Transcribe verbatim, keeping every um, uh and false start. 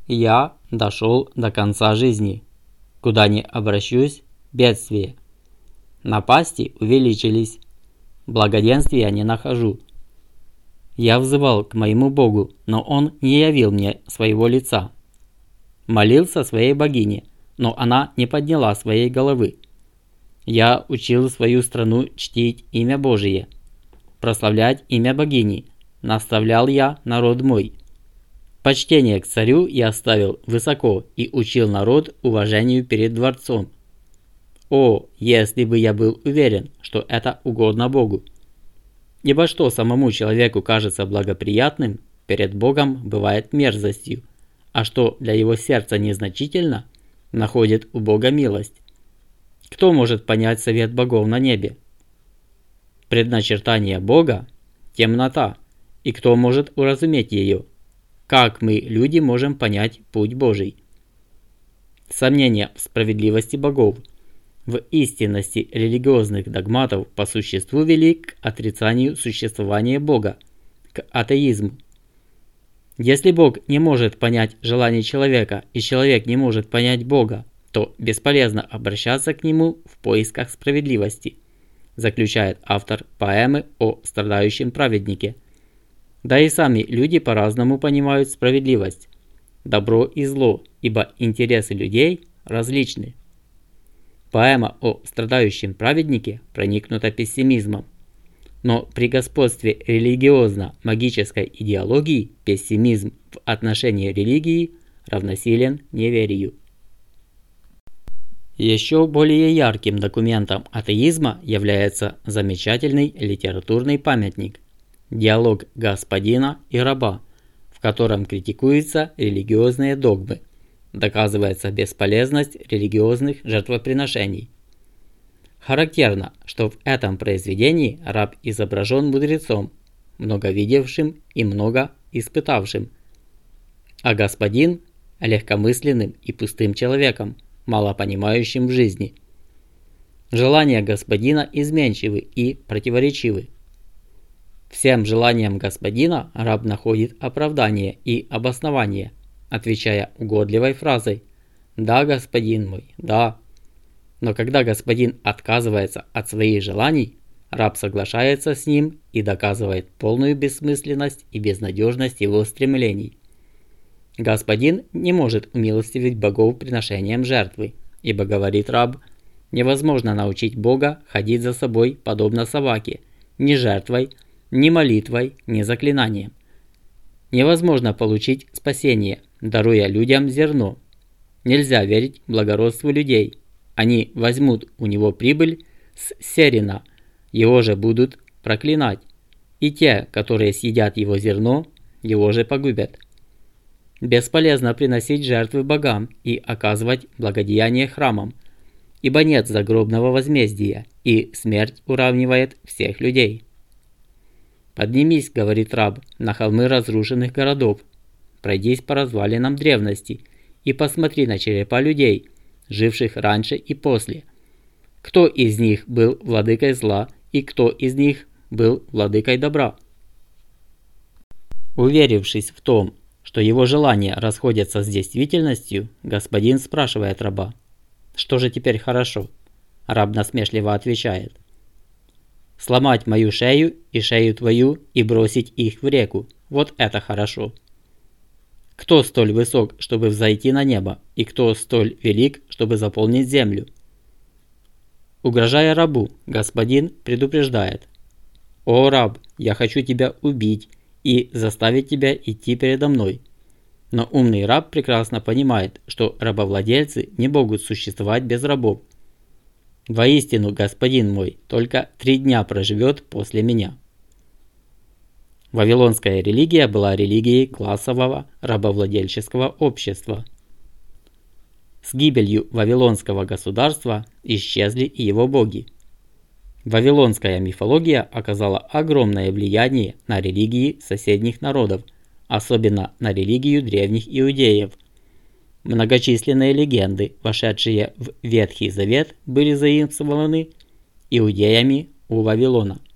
Я дошел до конца жизни. Куда ни обращусь, бедствие. Напасти увеличились. Благоденствия не нахожу. Я взывал к моему Богу, но Он не явил мне своего лица. Молился своей богине, но она не подняла своей головы. Я учил свою страну чтить имя Божие, прославлять имя богини, наставлял я народ мой. Почтение к царю я ставил высоко и учил народ уважению перед дворцом. О, если бы я был уверен, что это угодно Богу! Ибо что самому человеку кажется благоприятным, перед Богом бывает мерзостью, а что для его сердца незначительно, находит у Бога милость. Кто может понять совет богов на небе? Предначертание Бога – темнота, и кто может уразуметь ее? Как мы, люди, можем понять путь Божий? Сомнение в справедливости богов, в истинности религиозных догматов по существу вели к отрицанию существования Бога, к атеизму. Если Бог не может понять желаний человека, и человек не может понять Бога, то бесполезно обращаться к Нему в поисках справедливости, заключает автор поэмы о страдающем праведнике. Да и сами люди по-разному понимают справедливость, добро и зло, ибо интересы людей различны. Поэма о страдающем праведнике проникнута пессимизмом. Но при господстве религиозно-магической идеологии пессимизм в отношении религии равносилен неверию. Еще более ярким документом атеизма является замечательный литературный памятник «Диалог господина и раба», в котором критикуются религиозные догмы, доказывается бесполезность религиозных жертвоприношений. Характерно, что в этом произведении раб изображен мудрецом, много видевшим и много испытавшим, а господин – легкомысленным и пустым человеком, мало понимающим в жизни. Желания господина изменчивы и противоречивы. Всем желаниям господина раб находит оправдание и обоснование, отвечая угодливой фразой «Да, господин мой, да». Но когда господин отказывается от своих желаний, раб соглашается с ним и доказывает полную бессмысленность и безнадежность его стремлений. Господин не может умилостивить богов приношением жертвы, ибо, говорит раб, невозможно научить Бога ходить за собой подобно собаке, ни жертвой, ни молитвой, ни заклинанием. Невозможно получить спасение, даруя людям зерно. Нельзя верить благородству людей. Они возьмут у него прибыль с серена, его же будут проклинать, и те, которые съедят его зерно, его же погубят. Бесполезно приносить жертвы богам и оказывать благодеяние храмам, ибо нет загробного возмездия, и смерть уравнивает всех людей. «Поднимись, — говорит раб, — на холмы разрушенных городов, пройдись по развалинам древности и посмотри на черепа людей, живших раньше и после. Кто из них был владыкой зла и кто из них был владыкой добра?» Уверившись в том, что его желания расходятся с действительностью, господин спрашивает раба: «Что же теперь хорошо?» Раб насмешливо отвечает: «Сломать мою шею и шею твою и бросить их в реку. Вот это хорошо. Кто столь высок, чтобы взойти на небо, и кто столь велик, чтобы заполнить землю?» Угрожая рабу, господин предупреждает: «О, раб, я хочу тебя убить и заставить тебя идти передо мной». Но умный раб прекрасно понимает, что рабовладельцы не могут существовать без рабов. «Воистину, господин мой, только три дня проживет после меня». Вавилонская религия была религией классового рабовладельческого общества. С гибелью Вавилонского государства исчезли и его боги. Вавилонская мифология оказала огромное влияние на религии соседних народов, особенно на религию древних иудеев. Многочисленные легенды, вошедшие в Ветхий Завет, были заимствованы иудеями у Вавилона.